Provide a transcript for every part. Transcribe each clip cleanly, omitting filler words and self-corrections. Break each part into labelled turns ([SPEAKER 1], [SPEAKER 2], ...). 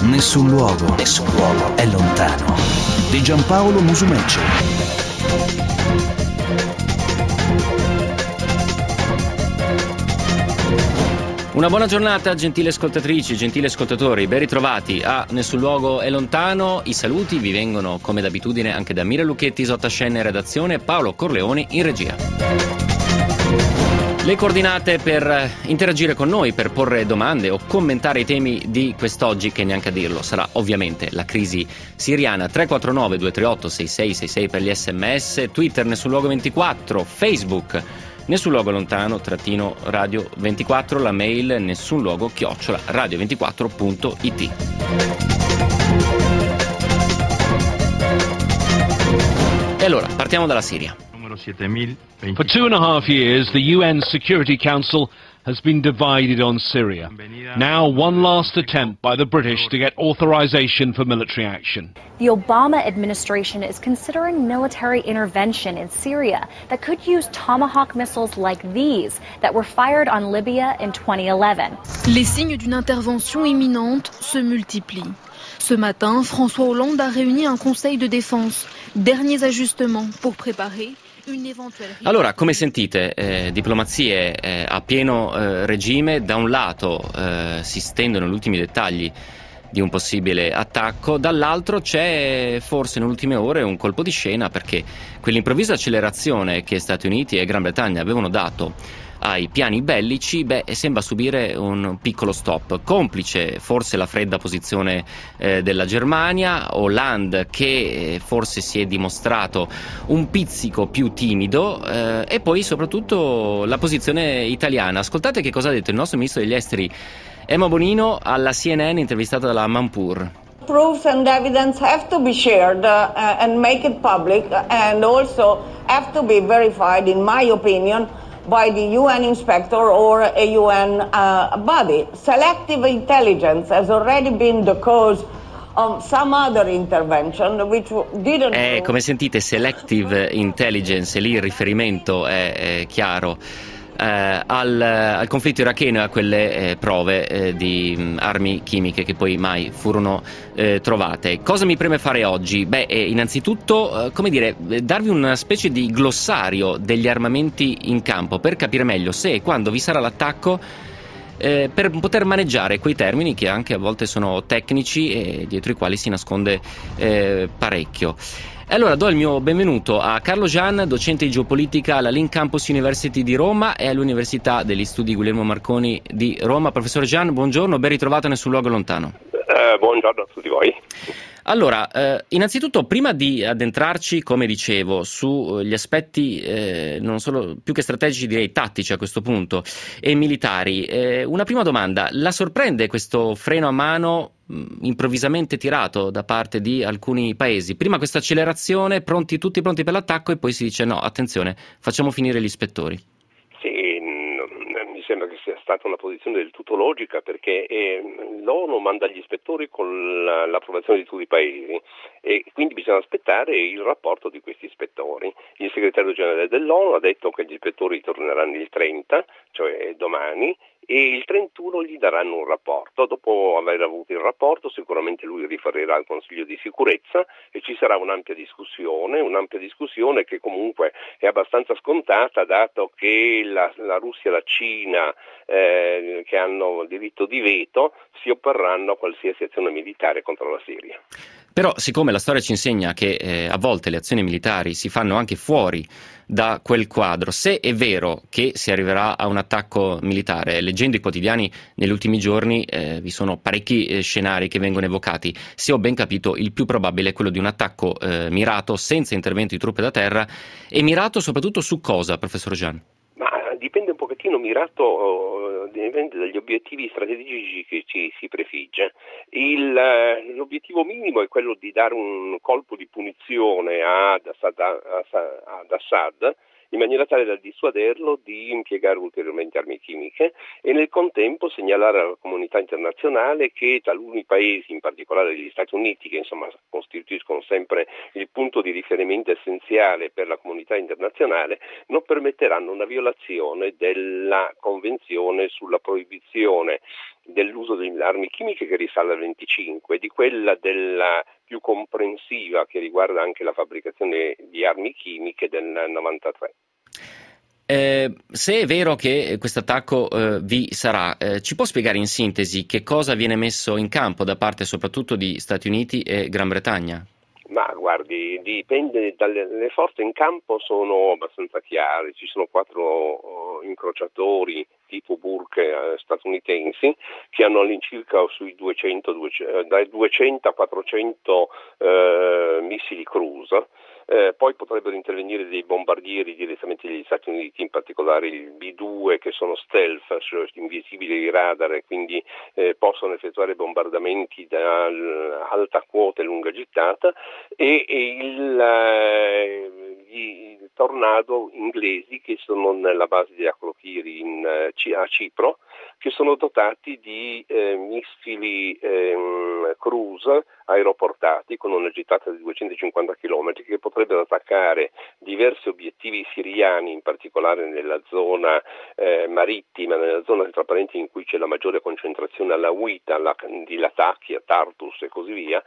[SPEAKER 1] Nessun luogo è lontano. Di Giampaolo Musumeci.
[SPEAKER 2] Una buona giornata, gentili ascoltatrici, gentili ascoltatori, ben ritrovati a Nessun luogo è lontano. I saluti vi vengono come d'abitudine anche da Mira Lucchetti, Isotta Scena in redazione e Paolo Corleoni in regia. Le coordinate per interagire con noi, per porre domande o commentare i temi di quest'oggi, che neanche a dirlo sarà ovviamente la crisi siriana. 349 238 6666 per gli sms, Twitter Nessun luogo 24, Facebook Nessun luogo lontano _radio 24, la mail nessunluogo @radio24.it. E allora partiamo dalla Siria.
[SPEAKER 3] For 2.5 years, the UN Security Council has been divided on Syria. Now, one last attempt by the British to get authorization for military action.
[SPEAKER 4] The Obama administration is considering military intervention in Syria that could use Tomahawk missiles like these that were fired on Libya in 2011.
[SPEAKER 5] Les signes d'une intervention imminente se multiplient. Ce matin, François Hollande a réuni un conseil de défense. Derniers ajustements pour préparer.
[SPEAKER 2] Allora, come sentite, diplomazie a pieno regime. Da un lato si stendono gli ultimi dettagli di un possibile attacco, dall'altro c'è forse nelle ultime ore un colpo di scena, perché quell'improvvisa accelerazione che Stati Uniti e Gran Bretagna avevano dato ai piani bellici, sembra subire un piccolo stop, complice forse la fredda posizione della Germania, Hollande che forse si è dimostrato un pizzico più timido, e poi soprattutto la posizione italiana. Ascoltate che cosa ha detto il nostro ministro degli esteri Emma Bonino alla CNN, intervistata dalla Manpur.
[SPEAKER 6] Proofs and evidence have to be shared and make it public, and also have to be verified, in my opinion, by the UN inspector or a UN body. Selective intelligence has already been the cause of some other intervention which didn't...
[SPEAKER 2] Come sentite, selective intelligence, lì il riferimento è chiaro. Al conflitto iracheno e a quelle prove di armi chimiche che poi mai furono trovate. Cosa mi preme fare oggi? Innanzitutto, darvi una specie di glossario degli armamenti in campo per capire meglio se e quando vi sarà l'attacco, per poter maneggiare quei termini che anche a volte sono tecnici e dietro i quali si nasconde parecchio. Allora do il mio benvenuto a Carlo Gian, docente di geopolitica alla Link Campus University di Roma e all'Università degli Studi Guglielmo Marconi di Roma. Professor Gian, buongiorno, ben ritrovato Nessun luogo lontano.
[SPEAKER 7] Buongiorno a tutti voi.
[SPEAKER 2] Allora, innanzitutto, prima di addentrarci, come dicevo, sugli aspetti non solo più che strategici, direi tattici a questo punto, e militari, una prima domanda: la sorprende questo freno a mano improvvisamente tirato da parte di alcuni paesi? Prima questa accelerazione, tutti pronti per l'attacco, e poi si dice no, attenzione, facciamo finire gli ispettori.
[SPEAKER 7] Mi sembra che sia stata una posizione del tutto logica, perché l'ONU manda gli ispettori con l'approvazione di tutti i paesi e quindi bisogna aspettare il rapporto di questi ispettori. Il segretario generale dell'ONU ha detto che gli ispettori torneranno il 30, cioè domani, e il 31 gli daranno un rapporto. Dopo aver avuto il rapporto sicuramente lui riferirà al Consiglio di sicurezza e ci sarà un'ampia discussione che comunque è abbastanza scontata, dato che la Russia e la Cina, che hanno diritto di veto, si opporranno a qualsiasi azione militare contro la Siria.
[SPEAKER 2] Però, siccome la storia ci insegna che a volte le azioni militari si fanno anche fuori da quel quadro, se è vero che si arriverà a un attacco militare, leggendo i quotidiani negli ultimi giorni vi sono parecchi scenari che vengono evocati. Se ho ben capito, il più probabile è quello di un attacco mirato, senza intervento di truppe da terra, e mirato soprattutto su cosa, professor Gian?
[SPEAKER 7] Dipende un pochettino, mirato dipende dagli obiettivi strategici che ci si prefigge. L'obiettivo minimo è quello di dare un colpo di punizione ad Assad in maniera tale da dissuaderlo di impiegare ulteriormente armi chimiche e nel contempo segnalare alla comunità internazionale che taluni paesi, in particolare gli Stati Uniti, che insomma costituiscono sempre il punto di riferimento essenziale per la comunità internazionale, non permetteranno una violazione della Convenzione sulla proibizione dell'uso delle armi chimiche, che risale al 25, di quella della più comprensiva che riguarda anche la fabbricazione di armi chimiche del 93.
[SPEAKER 2] Se è vero che questo attacco vi sarà, ci può spiegare in sintesi che cosa viene messo in campo da parte soprattutto di Stati Uniti e Gran Bretagna?
[SPEAKER 7] Ma guardi, dipende le forze in campo sono abbastanza chiare, ci sono 4 incrociatori tipo Burke statunitensi che hanno all'incirca sui dai 200 a 400 missili cruise. Poi potrebbero intervenire dei bombardieri direttamente degli Stati Uniti, in particolare il B-2, che sono stealth, cioè invisibili ai radar, e quindi possono effettuare bombardamenti da alta quota e lunga gittata, e i Tornado inglesi, che sono nella base di Akrotiri a Cipro, che sono dotati di missili cruise aeroportati con una gittata di 250 km che potrebbero attaccare diversi obiettivi siriani, in particolare nella zona marittima, nella zona tra parentesi in cui c'è la maggiore concentrazione alla Wita, di Latakia, Tartus e così via,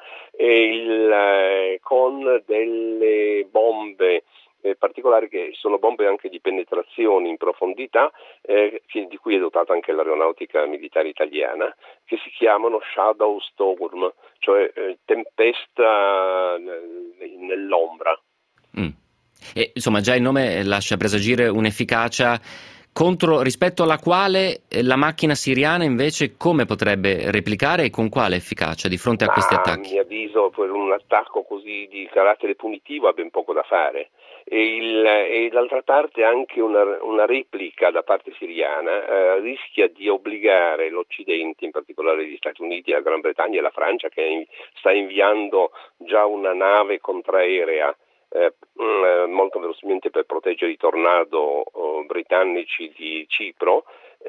[SPEAKER 7] con delle bombe particolari che sono bombe anche di penetrazione in profondità, di cui è dotata anche l'aeronautica militare italiana, che si chiamano Shadow Storm, cioè tempesta nell'ombra.
[SPEAKER 2] E, insomma, già il nome lascia presagire un'efficacia rispetto alla quale la macchina siriana invece come potrebbe replicare e con quale efficacia di fronte a questi attacchi?
[SPEAKER 7] A mio avviso, per un attacco così di carattere punitivo ha ben poco da fare. E d'altra parte anche una replica da parte siriana rischia di obbligare l'Occidente, in particolare gli Stati Uniti, la Gran Bretagna e la Francia, che sta inviando già una nave contraerea molto velocemente per proteggere i Tornado britannici di Cipro,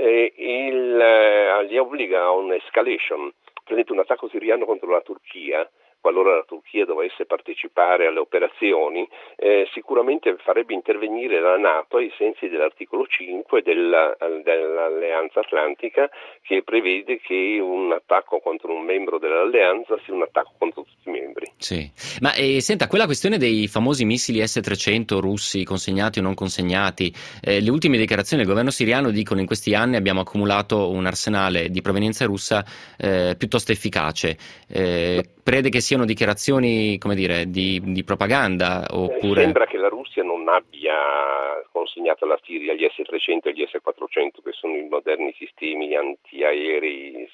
[SPEAKER 7] li obbliga a un'escalation. Per esempio, un attacco siriano contro la Turchia, qualora la Turchia dovesse partecipare alle operazioni, sicuramente farebbe intervenire la NATO ai sensi dell'articolo 5 dell'Alleanza Atlantica, che prevede che un attacco contro un membro dell'alleanza sia un attacco contro tutti i membri.
[SPEAKER 2] Sì, ma senta, quella questione dei famosi missili S-300 russi consegnati o non consegnati, le ultime dichiarazioni del governo siriano dicono: in questi anni abbiamo accumulato un arsenale di provenienza russa piuttosto efficace. Crede che siano dichiarazioni, come dire, di propaganda? Oppure
[SPEAKER 7] sembra che la Russia non abbia consegnato alla Siria gli S-300 e gli S-400, che sono i moderni sistemi antiaerei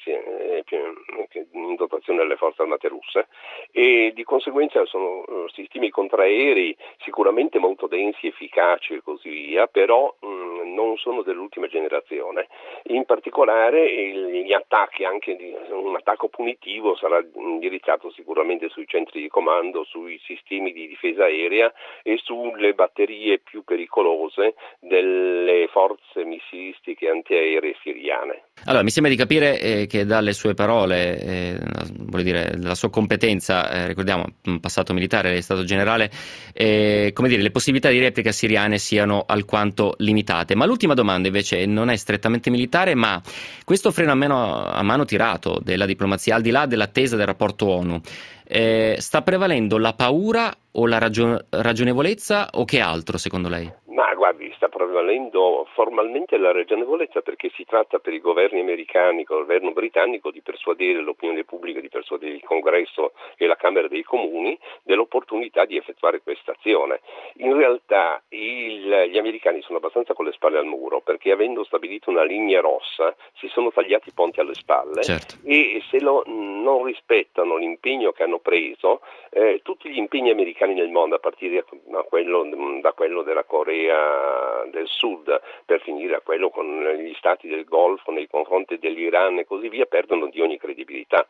[SPEAKER 7] in dotazione alle forze armate russe, e di conseguenza sono sistemi contraerei sicuramente molto densi, efficaci e così via, però non sono dell'ultima generazione. In particolare gli attacchi, anche un attacco punitivo, sarà indirizzato sicuramente sui centri di comando, sui sistemi di difesa aerea e sulle batterie più pericolose delle forze missilistiche antiaeree siriane.
[SPEAKER 2] Allora, mi sembra di capire che dalle sue parole, vuol dire, la sua competenza, ricordiamo, passato militare, è stato generale, come dire, le possibilità di replica siriane siano alquanto limitate. Ma l'ultima domanda invece non è strettamente militare, ma questo freno a mano tirato della diplomazia, al di là dell'attesa del rapporto ONU, sta prevalendo la paura o la ragionevolezza, o che altro secondo lei?
[SPEAKER 7] Ma guardi, sta prevalendo formalmente la ragionevolezza, perché si tratta per i governi americani, il governo britannico, di persuadere l'opinione pubblica, di persuadere il Congresso e la Camera dei Comuni dell'opportunità di effettuare questa azione. In realtà gli americani sono abbastanza con le spalle al muro, perché avendo stabilito una linea rossa si sono tagliati i ponti alle spalle.
[SPEAKER 2] Certo.
[SPEAKER 7] E se non rispettano l'impegno che hanno preso, tutti gli impegni americani nel mondo, a partire da quello della Corea del Sud, per finire a quello con gli stati del Golfo nei confronti dell'Iran e così via, perdono di ogni credibilità.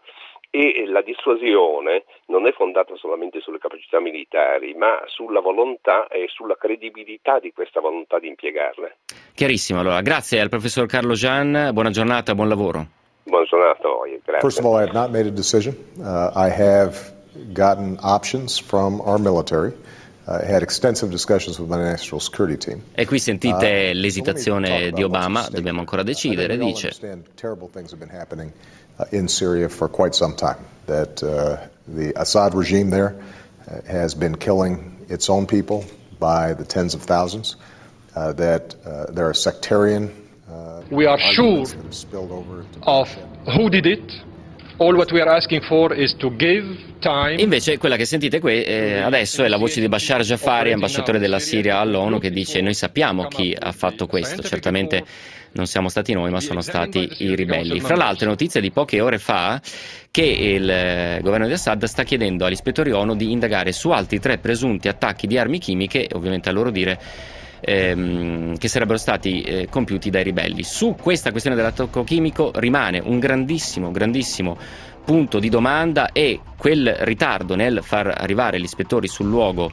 [SPEAKER 7] e la dissuasione non è fondata solamente sulle capacità militari, ma sulla volontà e sulla credibilità di questa volontà di impiegarle.
[SPEAKER 2] Chiarissimo, allora grazie al professor Carlo Jean, buona giornata, buon lavoro.
[SPEAKER 7] Buona giornata a voi, grazie.
[SPEAKER 8] First of all, I have not made a decision. I have gotten options from our military. I had extensive discussions with my national security team.
[SPEAKER 2] E qui sentite l'esitazione di Obama, dobbiamo ancora decidere, dice.
[SPEAKER 8] Terrible things have been happening in Syria for quite some time. That the Assad regime there has been killing its own people by the tens of thousands. That there are sectarian
[SPEAKER 9] we are sure of who did it. All what we are asking for is to give time.
[SPEAKER 2] Invece quella che sentite qui adesso è la voce di Bashar Jafari, ambasciatore della Siria all'ONU, che dice: noi sappiamo chi ha fatto questo, certamente non siamo stati noi, ma sono stati i ribelli. Fra l'altro è notizia di poche ore fa che il governo di Assad sta chiedendo agli ispettori ONU di indagare su altri 3 presunti attacchi di armi chimiche, ovviamente a loro dire che sarebbero stati compiuti dai ribelli. Su questa questione dell'attacco chimico rimane un grandissimo punto di domanda, e quel ritardo nel far arrivare gli ispettori sul luogo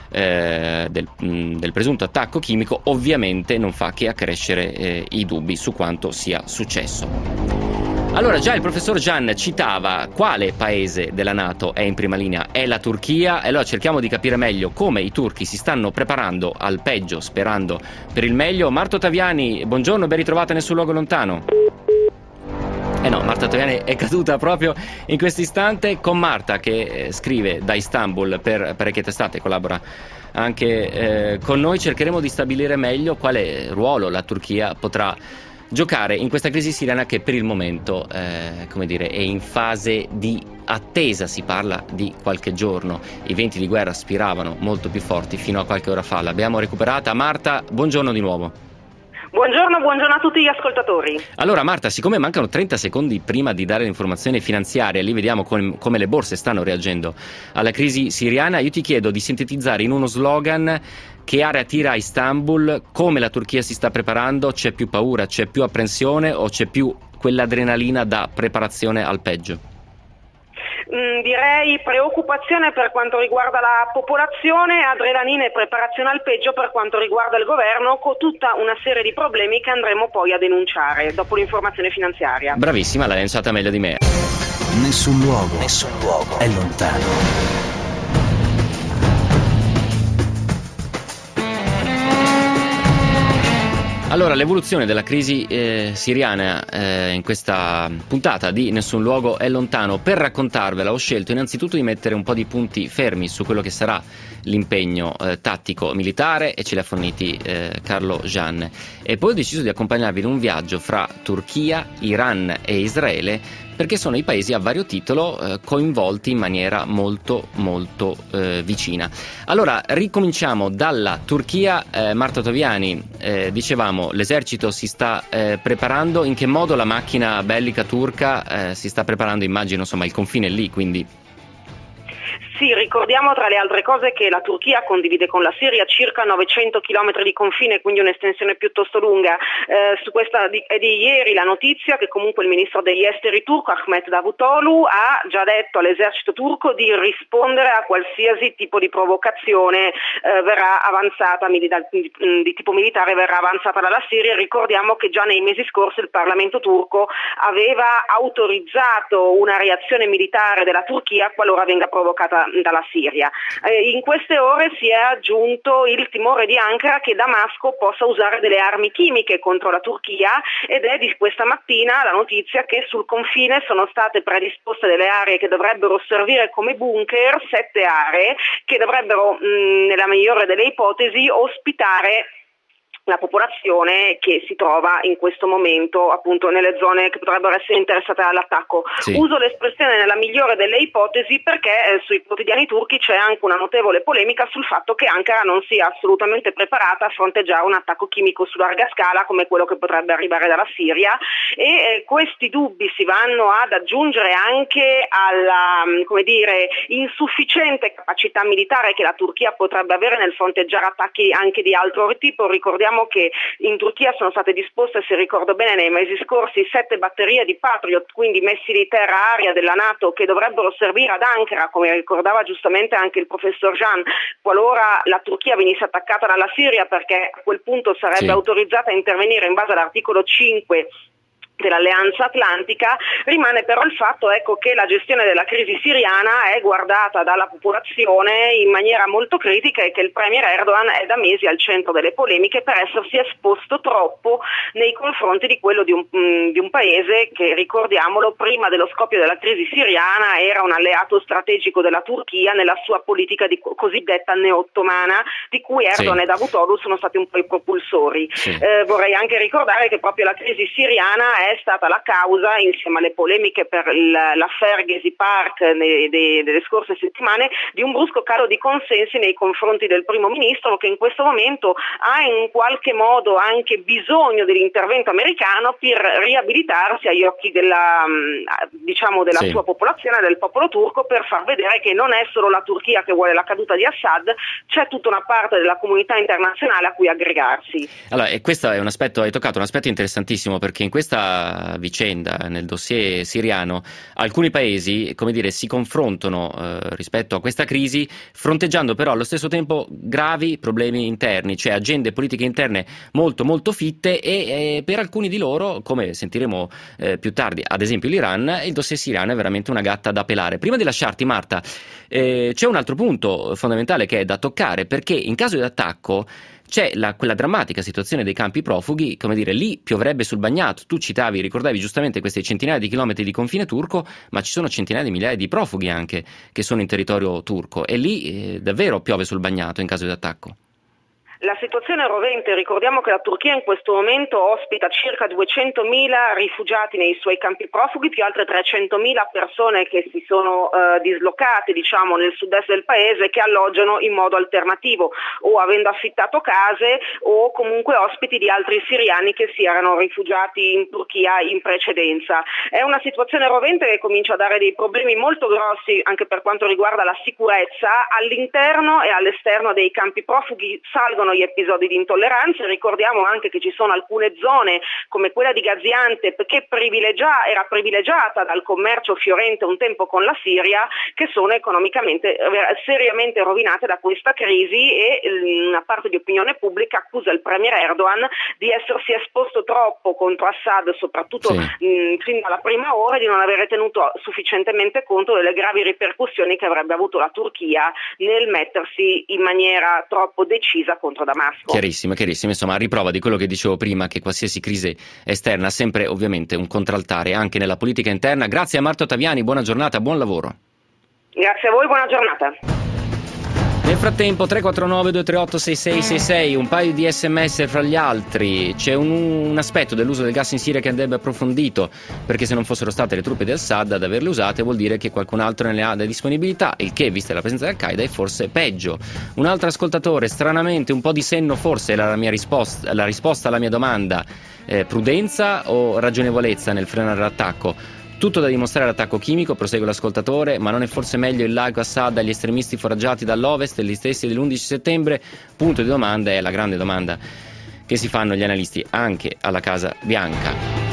[SPEAKER 2] del presunto attacco chimico ovviamente non fa che accrescere i dubbi su quanto sia successo. Allora, già il professor Jean citava quale paese della NATO è in prima linea, è la Turchia, e allora cerchiamo di capire meglio come i turchi si stanno preparando al peggio, sperando per il meglio. Marta Ottaviani, buongiorno, ben ritrovata nel suo luogo lontano. No, Marta Ottaviani è caduta proprio in questo istante. Con Marta, che scrive da Istanbul per parecchie testate, collabora anche con noi, cercheremo di stabilire meglio quale ruolo la Turchia potrà giocare in questa crisi siriana, che per il momento è in fase di attesa. Si parla di qualche giorno, i venti di guerra spiravano molto più forti fino a qualche ora fa. L'abbiamo recuperata. Marta, buongiorno di nuovo.
[SPEAKER 10] Buongiorno a tutti gli ascoltatori.
[SPEAKER 2] Allora Marta, siccome mancano 30 secondi prima di dare l'informazione finanziaria, lì vediamo come le borse stanno reagendo alla crisi siriana, io ti chiedo di sintetizzare in uno slogan che area tira a Istanbul, come la Turchia si sta preparando, c'è più paura, c'è più apprensione o c'è più quell'adrenalina da preparazione al peggio?
[SPEAKER 10] Direi preoccupazione per quanto riguarda la popolazione, adrenalina e preparazione al peggio per quanto riguarda il governo, con tutta una serie di problemi che andremo poi a denunciare dopo l'informazione finanziaria.
[SPEAKER 2] Bravissima, l'hai lanciata meglio di me.
[SPEAKER 1] Nessun luogo è lontano.
[SPEAKER 2] Allora, l'evoluzione della crisi siriana in questa puntata di Nessun luogo è lontano. Per raccontarvela ho scelto innanzitutto di mettere un po' di punti fermi su quello che sarà l'impegno tattico militare, e ce li ha forniti Carlo Jean, e poi ho deciso di accompagnarvi in un viaggio fra Turchia, Iran e Israele, perché sono i paesi a vario titolo coinvolti in maniera molto vicina. Allora, ricominciamo dalla Turchia. Marta Ottaviani, dicevamo, l'esercito si sta preparando. In che modo la macchina bellica turca si sta preparando? Immagino, insomma, il confine è lì, quindi...
[SPEAKER 10] Sì, ricordiamo tra le altre cose che la Turchia condivide con la Siria circa 900 km di confine, quindi un'estensione piuttosto lunga. Su questa è di ieri la notizia che comunque il ministro degli esteri turco, Ahmet Davutoglu, ha già detto all'esercito turco di rispondere a qualsiasi tipo di provocazione verrà avanzata di tipo militare verrà avanzata dalla Siria. Ricordiamo che già nei mesi scorsi il Parlamento turco aveva autorizzato una reazione militare della Turchia qualora venga provocata dalla Siria. In queste ore si è aggiunto il timore di Ankara che Damasco possa usare delle armi chimiche contro la Turchia, ed è di questa mattina la notizia che sul confine sono state predisposte delle aree che dovrebbero servire come bunker, 7 aree che dovrebbero nella migliore delle ipotesi ospitare la popolazione che si trova in questo momento appunto nelle zone che potrebbero essere interessate dall'attacco. Sì. Uso l'espressione nella migliore delle ipotesi perché sui quotidiani turchi c'è anche una notevole polemica sul fatto che Ankara non sia assolutamente preparata a fronteggiare un attacco chimico su larga scala come quello che potrebbe arrivare dalla Siria, e questi dubbi si vanno ad aggiungere anche alla insufficiente capacità militare che la Turchia potrebbe avere nel fronteggiare attacchi anche di altro tipo. Ricordiamo Ricordiamo che in Turchia sono state disposte, se ricordo bene, nei mesi scorsi 7 batterie di Patriot, quindi missili terra-aria della NATO, che dovrebbero servire ad Ankara, come ricordava giustamente anche il professor Jean, qualora la Turchia venisse attaccata dalla Siria, perché a quel punto sarebbe autorizzata a intervenire in base all'articolo 5 dell'Alleanza Atlantica. Rimane però il fatto, che la gestione della crisi siriana è guardata dalla popolazione in maniera molto critica e che il premier Erdogan è da mesi al centro delle polemiche per essersi esposto troppo nei confronti di quello di un paese che, ricordiamolo, prima dello scoppio della crisi siriana era un alleato strategico della Turchia nella sua politica cosiddetta neo-ottomana, di cui Erdogan e Davutoglu sono stati un po' i propulsori. Vorrei anche ricordare che proprio la crisi siriana è stata la causa, insieme alle polemiche per l'affaire Gezi Park delle scorse settimane, di un brusco calo di consensi nei confronti del primo ministro, che in questo momento ha in qualche modo anche bisogno dell'intervento americano per riabilitarsi agli occhi della sua popolazione, del popolo turco, per far vedere che non è solo la Turchia che vuole la caduta di Assad, c'è tutta una parte della comunità internazionale a cui aggregarsi.
[SPEAKER 2] Allora, e questo è un aspetto, hai toccato un aspetto interessantissimo, perché in questa vicenda, nel dossier siriano, alcuni paesi, si confrontano rispetto a questa crisi, fronteggiando però allo stesso tempo gravi problemi interni, cioè agende politiche interne molto molto fitte, e per alcuni di loro, come sentiremo più tardi, ad esempio l'Iran, il dossier siriano è veramente una gatta da pelare. Prima di lasciarti, Marta, c'è un altro punto fondamentale che è da toccare, perché in caso di attacco c'è quella drammatica situazione dei campi profughi, lì piovrebbe sul bagnato. Tu ricordavi giustamente queste centinaia di chilometri di confine turco, ma ci sono centinaia di migliaia di profughi anche che sono in territorio turco, e lì davvero piove sul bagnato in caso di attacco.
[SPEAKER 10] La situazione è rovente. Ricordiamo che la Turchia in questo momento ospita circa 200.000 rifugiati nei suoi campi profughi, più altre 300.000 persone che si sono dislocate nel sud-est del paese, che alloggiano in modo alternativo, o avendo affittato case, o comunque ospiti di altri siriani che si erano rifugiati in Turchia in precedenza. È una situazione rovente che comincia a dare dei problemi molto grossi anche per quanto riguarda la sicurezza. All'interno e all'esterno dei campi profughi salgono gli episodi di intolleranza. Ricordiamo anche che ci sono alcune zone, come quella di Gaziantep, che era privilegiata dal commercio fiorente un tempo con la Siria, che sono economicamente seriamente rovinate da questa crisi, e una parte di opinione pubblica accusa il premier Erdogan di essersi esposto troppo contro Assad, soprattutto fin dalla prima ora, di non avere tenuto sufficientemente conto delle gravi ripercussioni che avrebbe avuto la Turchia nel mettersi in maniera troppo decisa contro Damasco.
[SPEAKER 2] Chiarissimo, insomma, a riprova di quello che dicevo prima, che qualsiasi crisi esterna ha sempre ovviamente un contraltare anche nella politica interna. Grazie a Marta Ottaviani, buona giornata, buon lavoro.
[SPEAKER 10] Grazie a voi, buona giornata.
[SPEAKER 2] Nel frattempo 349 238 6666, un paio di sms fra gli altri. C'è un aspetto dell'uso del gas in Siria che andrebbe approfondito, perché se non fossero state le truppe di Assad ad averle usate vuol dire che qualcun altro ne ha da disponibilità, il che, vista la presenza di Al-Qaeda, è forse peggio. Un altro ascoltatore, stranamente un po' di senno forse era la risposta alla mia domanda: prudenza o ragionevolezza nel frenare l'attacco? Tutto da dimostrare l'attacco chimico, prosegue l'ascoltatore, ma non è forse meglio il largo Assad agli estremisti foraggiati dall'ovest, gli stessi dell'11 settembre? Punto di domanda, è la grande domanda che si fanno gli analisti anche alla Casa Bianca.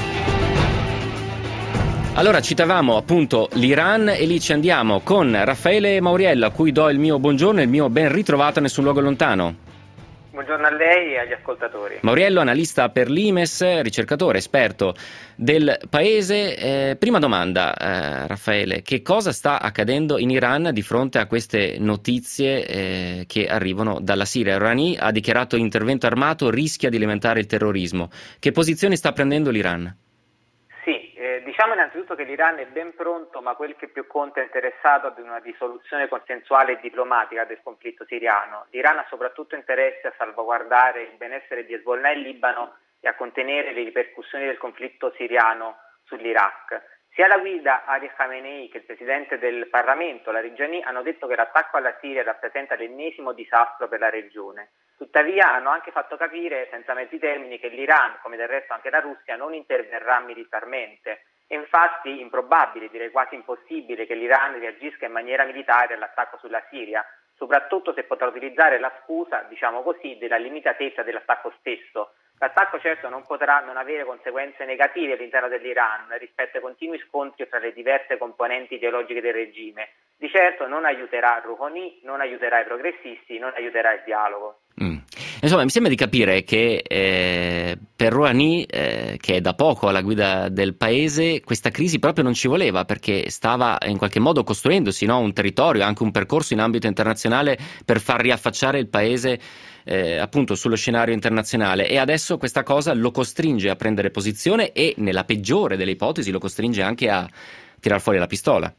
[SPEAKER 2] Allora, citavamo appunto l'Iran, e lì ci andiamo con Raffaele Mauriello, a cui do il mio buongiorno e il mio ben ritrovato a Nessun Luogo Lontano.
[SPEAKER 11] Buongiorno a lei e agli ascoltatori.
[SPEAKER 2] Mauriello, analista per l'Imes, ricercatore, esperto del paese. Prima domanda, Raffaele, che cosa sta accadendo in Iran di fronte a queste notizie che arrivano dalla Siria? Rouhani ha dichiarato intervento armato, rischia di alimentare il terrorismo. Che posizioni sta prendendo l'Iran?
[SPEAKER 11] Diciamo innanzitutto che l'Iran è ben pronto, ma quel che più conta è interessato ad una risoluzione consensuale e diplomatica del conflitto siriano. L'Iran ha soprattutto interesse a salvaguardare il benessere di Hezbollah in Libano e a contenere le ripercussioni del conflitto siriano sull'Iraq. Sia la guida Ali Khamenei che il presidente del Parlamento, Larijani, hanno detto che l'attacco alla Siria rappresenta l'ennesimo disastro per la regione. Tuttavia hanno anche fatto capire, senza mezzi termini, che l'Iran, come del resto anche la Russia, non interverrà militarmente. È infatti improbabile, direi quasi impossibile, che l'Iran reagisca in maniera militare all'attacco sulla Siria, soprattutto se potrà utilizzare la scusa, diciamo così, della limitatezza dell'attacco stesso. L'attacco certo non potrà non avere conseguenze negative all'interno dell'Iran rispetto ai continui scontri tra le diverse componenti ideologiche del regime. Di certo non aiuterà Rouhani, non aiuterà i progressisti, non aiuterà il dialogo.
[SPEAKER 2] Insomma, mi sembra di capire che per Rouhani, che è da poco alla guida del paese, questa crisi proprio non ci voleva, perché stava in qualche modo costruendosi, no? Un territorio, anche un percorso in ambito internazionale per far riaffacciare il paese appunto sullo scenario internazionale, e adesso questa cosa lo costringe a prendere posizione e, nella peggiore delle ipotesi, lo costringe anche a tirar fuori la pistola.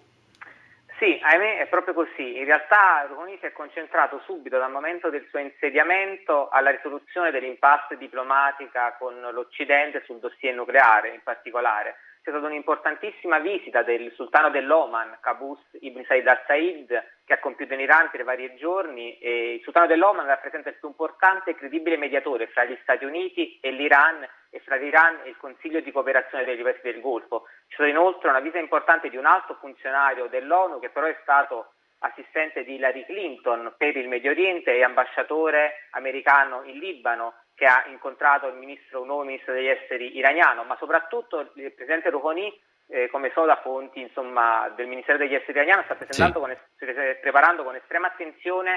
[SPEAKER 11] Sì, ahimè è proprio così. In realtà Rouhani si è concentrato subito dal momento del suo insediamento alla risoluzione dell'impasse diplomatica con l'Occidente sul dossier nucleare in particolare. C'è stata un'importantissima visita del sultano dell'Oman, Qaboos ibn Said al-Said, che ha compiuto in Iran per vari giorni, e il sultano dell'Oman rappresenta il più importante e credibile mediatore fra gli Stati Uniti e l'Iran, e fra l'Iran e il Consiglio di cooperazione dei paesi del Golfo. C'è stata inoltre una visita importante di un alto funzionario dell'ONU, che però è stato assistente di Hillary Clinton per il Medio Oriente e ambasciatore americano in Libano, che ha incontrato un nuovo ministro degli esteri iraniano, ma soprattutto il presidente Rouhani, come so da fonti del Ministero degli Esteri iraniano, sta preparando con estrema attenzione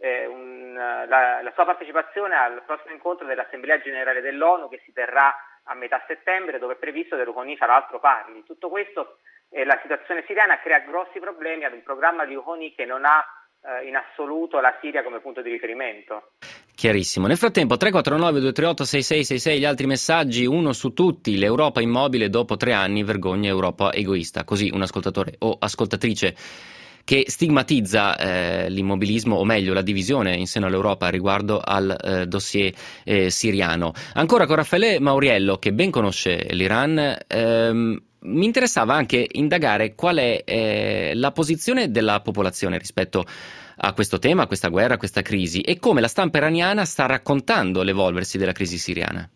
[SPEAKER 11] la sua partecipazione al prossimo incontro dell'Assemblea Generale dell'ONU, che si terrà a metà settembre, dove è previsto che Rouhani fra l'altro parli. Tutto questo, la situazione siriana crea grossi problemi ad un programma di Rouhani che non ha in assoluto la Siria come punto di riferimento.
[SPEAKER 2] Chiarissimo. Nel frattempo 349-238-6666 gli altri messaggi, uno su tutti: l'Europa immobile dopo 3 anni, vergogna Europa egoista. Così un ascoltatore o ascoltatrice che stigmatizza l'immobilismo, o meglio la divisione in seno all'Europa riguardo al dossier siriano. Ancora con Raffaele Mauriello, che ben conosce l'Iran, mi interessava anche indagare qual è la posizione della popolazione rispetto a questo tema, a questa guerra, a questa crisi, e come la stampa iraniana sta raccontando l'evolversi della crisi siriana.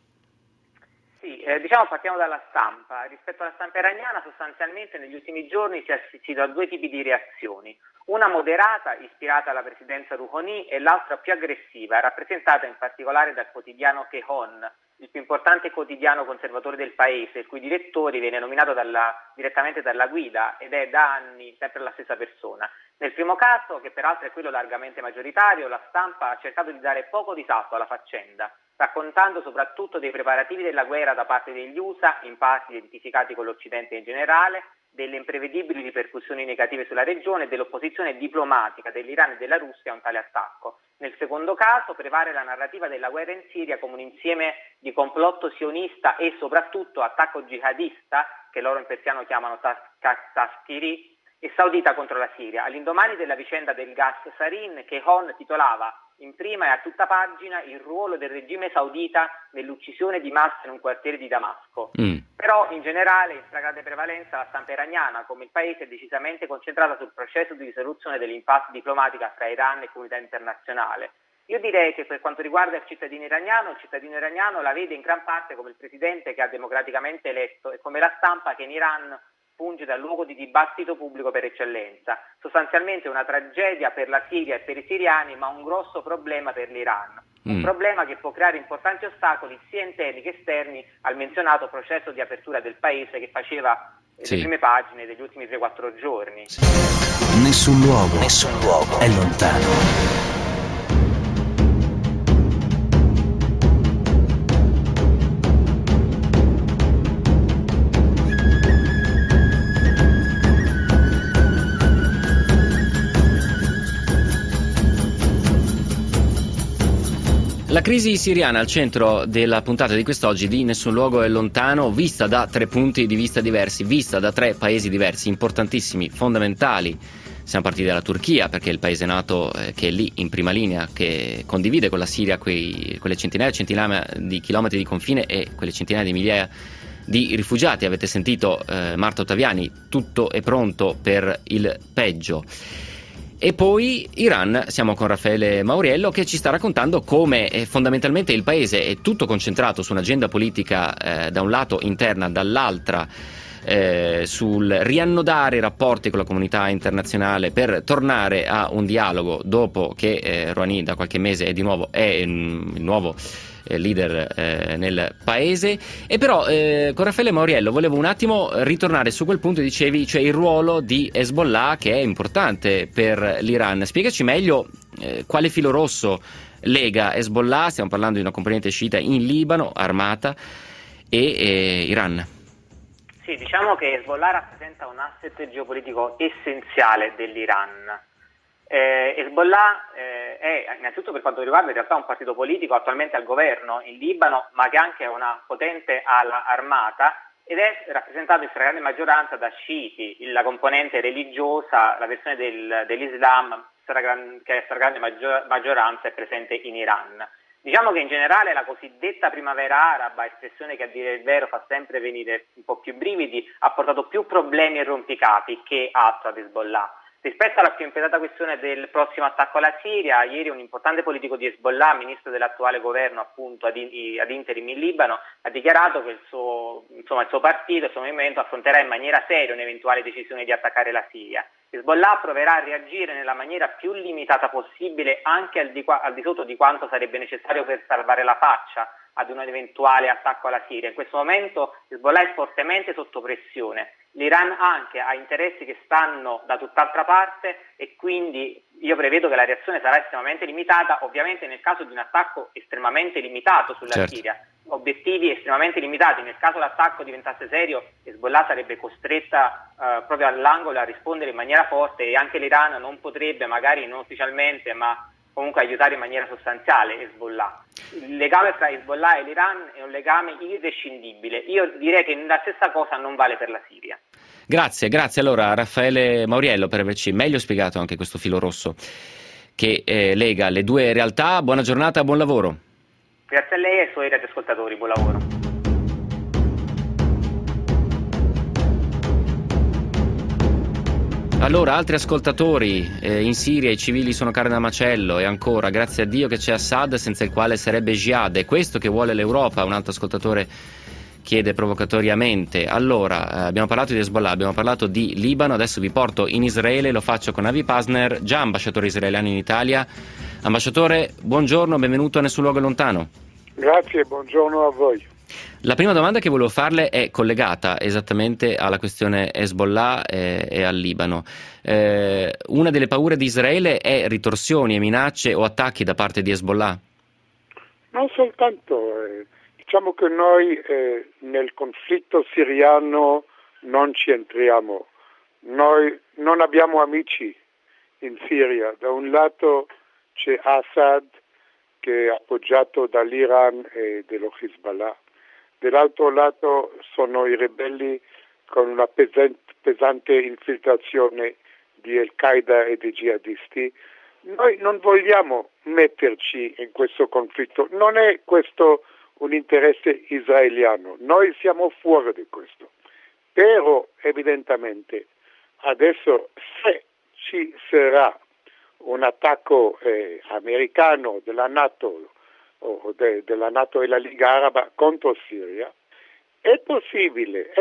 [SPEAKER 11] Partiamo dalla stampa. Rispetto alla stampa iraniana, sostanzialmente negli ultimi giorni si è assistito a 2 tipi di reazioni. Una moderata, ispirata alla presidenza Rouhani, e l'altra più aggressiva, rappresentata in particolare dal quotidiano Kehon, il più importante quotidiano conservatore del paese, il cui direttore viene nominato direttamente dalla guida ed è da anni sempre la stessa persona. Nel primo caso, che peraltro è quello largamente maggioritario, la stampa ha cercato di dare poco risalto alla faccenda, raccontando soprattutto dei preparativi della guerra da parte degli USA, in parte identificati con l'Occidente in generale, delle imprevedibili ripercussioni negative sulla regione e dell'opposizione diplomatica dell'Iran e della Russia a un tale attacco. Nel secondo caso prevale la narrativa della guerra in Siria come un insieme di complotto sionista e soprattutto attacco jihadista, che loro in persiano chiamano Tashkiri, e saudita contro la Siria. All'indomani della vicenda del gas sarin, Kehon titolava in prima e a tutta pagina il ruolo del regime saudita nell'uccisione di massa in un quartiere di Damasco. Però in generale, in stragrande prevalenza, la stampa iraniana, come il paese, è decisamente concentrata sul processo di risoluzione dell'impasse diplomatica fra Iran e comunità internazionale. Io direi che per quanto riguarda il cittadino iraniano la vede in gran parte come il presidente che ha democraticamente eletto e come la stampa che in Iran funge da luogo di dibattito pubblico per eccellenza. Sostanzialmente una tragedia per la Siria e per i siriani, ma un grosso problema per l'Iran. Un problema che può creare importanti ostacoli sia interni che esterni al menzionato processo di apertura del paese che faceva le prime pagine degli ultimi 3-4 giorni.
[SPEAKER 1] Nessun luogo è lontano.
[SPEAKER 2] La crisi siriana al centro della puntata di quest'oggi di Nessun luogo è lontano, vista da 3 punti di vista diversi, vista da 3 paesi diversi, importantissimi, fondamentali. Siamo partiti dalla Turchia, perché è il paese NATO che è lì in prima linea, che condivide con la Siria quelle centinaia e centinaia di chilometri di confine e quelle centinaia di migliaia di rifugiati. Avete sentito Marta Ottaviani, tutto è pronto per il peggio. E poi Iran, siamo con Raffaele Mauriello che ci sta raccontando come fondamentalmente il paese è tutto concentrato su un'agenda politica da un lato interna, dall'altra sul riannodare i rapporti con la comunità internazionale per tornare a un dialogo dopo che Rouhani da qualche mese è il nuovo leader nel paese. E però con Raffaele Mauriello volevo un attimo ritornare su quel punto, dicevi, cioè il ruolo di Hezbollah, che è importante per l'Iran. Spiegaci meglio quale filo rosso lega Hezbollah, stiamo parlando di una componente sciita in Libano, armata, e Iran.
[SPEAKER 11] Sì, diciamo che Hezbollah rappresenta un asset geopolitico essenziale dell'Iran. Hezbollah è innanzitutto, per quanto riguarda, in realtà un partito politico attualmente al governo in Libano, ma che anche ha una potente ala armata, ed è rappresentato in stragrande maggioranza da sciiti, la componente religiosa, la versione dell'Islam che è stragrande maggioranza è presente in Iran. Diciamo che in generale la cosiddetta primavera araba, espressione che a dire il vero fa sempre venire un po' più brividi, ha portato più problemi e rompicapi che altro ad Hezbollah. Rispetto alla più impegnata questione del prossimo attacco alla Siria, ieri un importante politico di Hezbollah, ministro dell'attuale governo appunto ad interim in Libano, ha dichiarato che il suo partito, il suo movimento affronterà in maniera seria un'eventuale decisione di attaccare la Siria. Hezbollah proverà a reagire nella maniera più limitata possibile, anche al di sotto di quanto sarebbe necessario per salvare la faccia ad un eventuale attacco alla Siria. In questo momento Hezbollah è fortemente sotto pressione. L'Iran anche ha interessi che stanno da tutt'altra parte e quindi io prevedo che la reazione sarà estremamente limitata, ovviamente nel caso di un attacco estremamente limitato sulla Siria, obiettivi estremamente limitati. Nel caso l'attacco diventasse serio, Hezbollah sarebbe costretta proprio all'angolo a rispondere in maniera forte, e anche l'Iran non potrebbe, magari non ufficialmente, ma comunque aiutare in maniera sostanziale Hezbollah. Il legame tra Hezbollah e l'Iran è un legame irrescindibile. Io direi che la stessa cosa non vale per la Siria.
[SPEAKER 2] Grazie allora Raffaele Mauriello per averci meglio spiegato anche questo filo rosso che lega le due realtà. Buona giornata, buon lavoro.
[SPEAKER 11] Grazie a lei e ai suoi radioascoltatori, buon lavoro.
[SPEAKER 2] Allora, altri ascoltatori, in Siria i civili sono carne da macello, e ancora, grazie a Dio che c'è Assad, senza il quale sarebbe jihad, è questo che vuole l'Europa, un altro ascoltatore chiede provocatoriamente. Allora, abbiamo parlato di Hezbollah, abbiamo parlato di Libano, adesso vi porto in Israele, lo faccio con Avi Pasner, già ambasciatore israeliano in Italia. Ambasciatore, buongiorno, benvenuto a Nessun Luogo Lontano.
[SPEAKER 12] Grazie, buongiorno a voi.
[SPEAKER 2] La prima domanda che volevo farle è collegata esattamente alla questione Hezbollah e al Libano. Una delle paure di Israele è ritorsioni e minacce o attacchi da parte di Hezbollah?
[SPEAKER 12] Non soltanto, diciamo che noi nel conflitto siriano non ci entriamo. Noi non abbiamo amici in Siria. Da un lato c'è Assad, che è appoggiato dall'Iran e dello Hezbollah. Dall'altro lato sono i ribelli con una pesante infiltrazione di Al-Qaeda e dei jihadisti. Noi non vogliamo metterci in questo conflitto, non è questo un interesse israeliano, noi siamo fuori di questo. Però evidentemente adesso se ci sarà un attacco americano della NATO o della NATO e la Liga Araba contro Siria, è possibile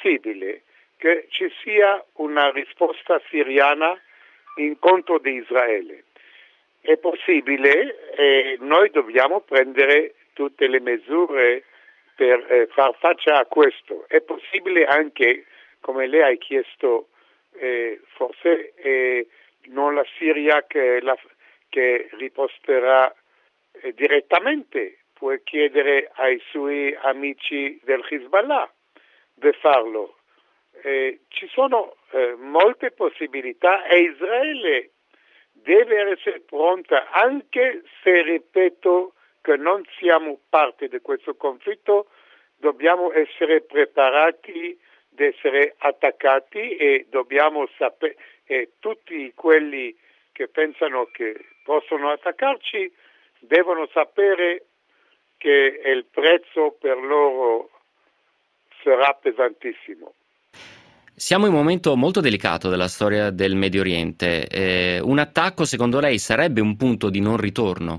[SPEAKER 12] che ci sia una risposta siriana in contro di Israele. È possibile e noi dobbiamo prendere tutte le misure per far faccia a questo. È possibile anche, come lei ha chiesto, forse non la Siria che riposterà direttamente, può chiedere ai suoi amici del Hezbollah di farlo. Ci sono molte possibilità e Israele deve essere pronta, anche se, ripeto, che non siamo parte di questo conflitto, dobbiamo essere preparati di essere attaccati e dobbiamo sapere, e tutti quelli che pensano che possono attaccarci devono sapere che il prezzo per loro sarà pesantissimo.
[SPEAKER 2] Siamo in un momento molto delicato della storia del Medio Oriente. Un attacco, secondo lei, sarebbe un punto di non ritorno?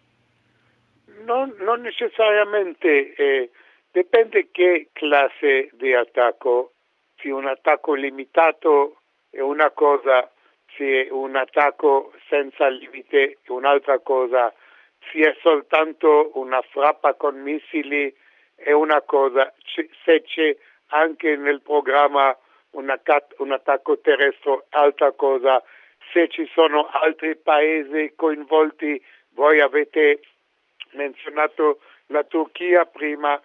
[SPEAKER 12] Non necessariamente, dipende che classe di attacco se un attacco limitato è una cosa, se un attacco senza limite è un'altra cosa, se è soltanto una frappa con missili è una cosa, se c'è anche nel programma un attacco terrestre altra cosa, se ci sono altri paesi coinvolti, voi avete menzionato la Turchia prima,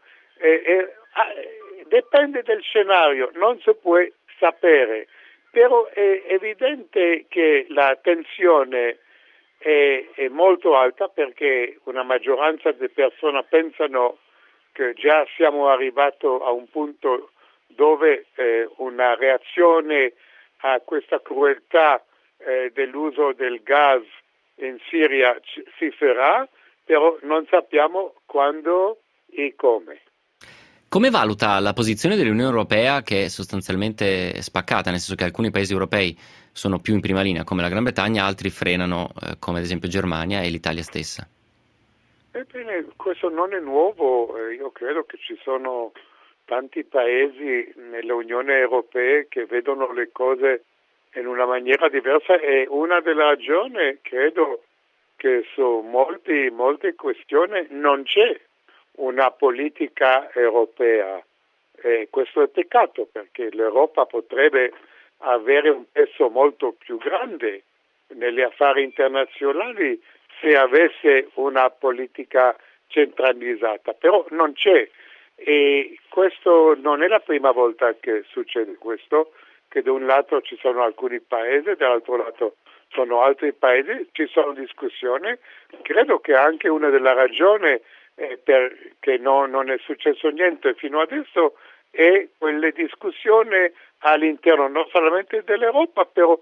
[SPEAKER 12] dipende del scenario, non si può sapere, però è evidente che la tensione è molto alta perché una maggioranza di persone pensano che già siamo arrivati a un punto dove una reazione a questa crudeltà dell'uso del gas in Siria si farà, però non sappiamo quando e come.
[SPEAKER 2] Come valuta la posizione dell'Unione Europea, che è sostanzialmente spaccata, nel senso che alcuni paesi europei sono più in prima linea, come la Gran Bretagna, altri frenano, come ad esempio Germania e l'Italia stessa?
[SPEAKER 12] Ebbene, questo non è nuovo, io credo che ci sono tanti paesi nell'Unione Europea che vedono le cose in una maniera diversa e una delle ragioni, credo, che su molte questioni non c'è una politica europea. E questo è peccato perché l'Europa potrebbe avere un peso molto più grande negli affari internazionali se avesse una politica centralizzata, però non c'è e questo non è la prima volta che succede questo, che da un lato ci sono alcuni paesi, dall'altro lato sono altri paesi, ci sono discussioni, credo che anche una delle ragioni perché non è successo niente fino adesso è quelle discussioni all'interno non solamente dell'Europa, però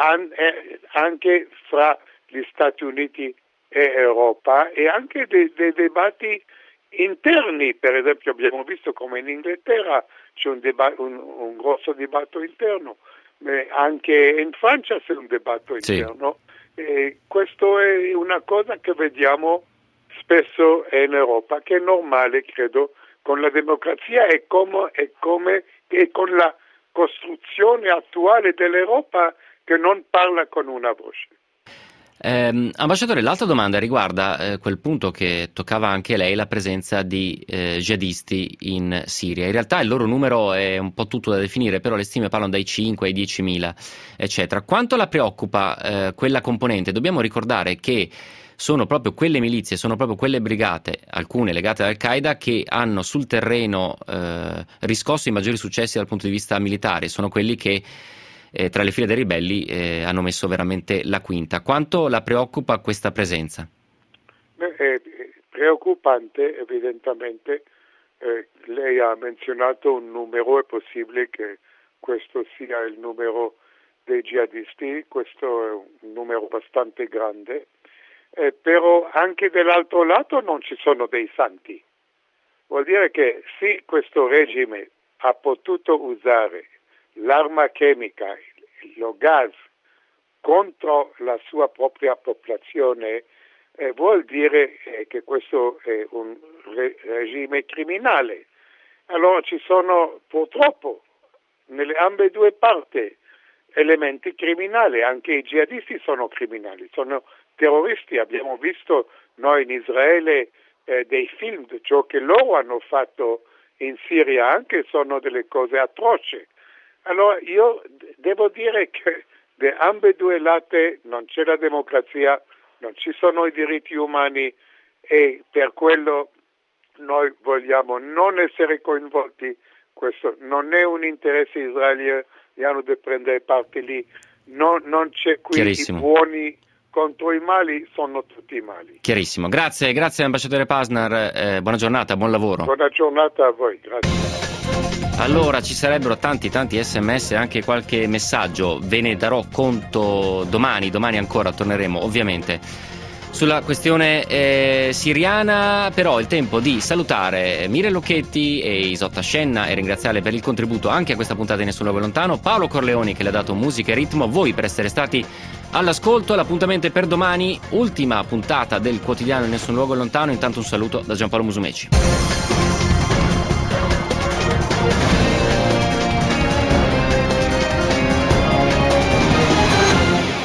[SPEAKER 12] anche fra gli Stati Uniti e Europa e anche dei dibattiti interni. Per esempio abbiamo visto come in Inghilterra c'è un grosso dibattito interno, anche in Francia c'è un dibattito interno. E questo è una cosa che vediamo spesso in Europa, che è normale, credo, con la democrazia e con la costruzione attuale dell'Europa che non parla con una voce.
[SPEAKER 2] Ambasciatore, l'altra domanda riguarda quel punto che toccava anche lei, la presenza di jihadisti in Siria. In realtà il loro numero è un po' tutto da definire, però le stime parlano dai 5 ai 10.000, eccetera. Quanto la preoccupa quella componente? Dobbiamo ricordare che sono proprio quelle milizie, sono proprio quelle brigate, alcune legate ad Al-Qaeda, che hanno sul terreno riscosso i maggiori successi dal punto di vista militare, sono quelli che tra le file dei ribelli hanno messo veramente la quinta. Quanto la preoccupa questa presenza?
[SPEAKER 12] È preoccupante, evidentemente. Lei ha menzionato un numero, è possibile che questo sia il numero dei jihadisti, questo è un numero abbastanza grande, però anche dall'altro lato non ci sono dei santi. Vuol dire che se questo regime ha potuto usare l'arma chimica, lo gas, contro la sua propria popolazione, vuol dire che questo è un regime criminale. Allora ci sono purtroppo nelle ambedue parti elementi criminali, anche i jihadisti sono criminali, sono terroristi. Abbiamo visto noi in Israele dei film di ciò che loro hanno fatto in Siria, anche sono delle cose atroci. Allora io devo dire che da ambedue lati non c'è la democrazia, non ci sono i diritti umani e per quello noi vogliamo non essere coinvolti. Questo non è un interesse israeliano di prendere parte lì, non c'è qui i buoni contro i mali, sono tutti mali.
[SPEAKER 2] Chiarissimo, grazie ambasciatore Pasnar, buona giornata, buon lavoro.
[SPEAKER 12] Buona giornata a voi, grazie.
[SPEAKER 2] Allora, ci sarebbero tanti sms e anche qualche messaggio, ve ne darò conto domani ancora torneremo ovviamente sulla questione siriana, però è il tempo di salutare Mire Lucchetti e Isotta Scenna e ringraziarle per il contributo anche a questa puntata di Nessun Luogo Lontano, Paolo Corleoni che le ha dato musica e ritmo, voi per essere stati all'ascolto. L'appuntamento è per domani, ultima puntata del quotidiano Nessun Luogo Lontano. Intanto un saluto da Giampaolo Musumeci.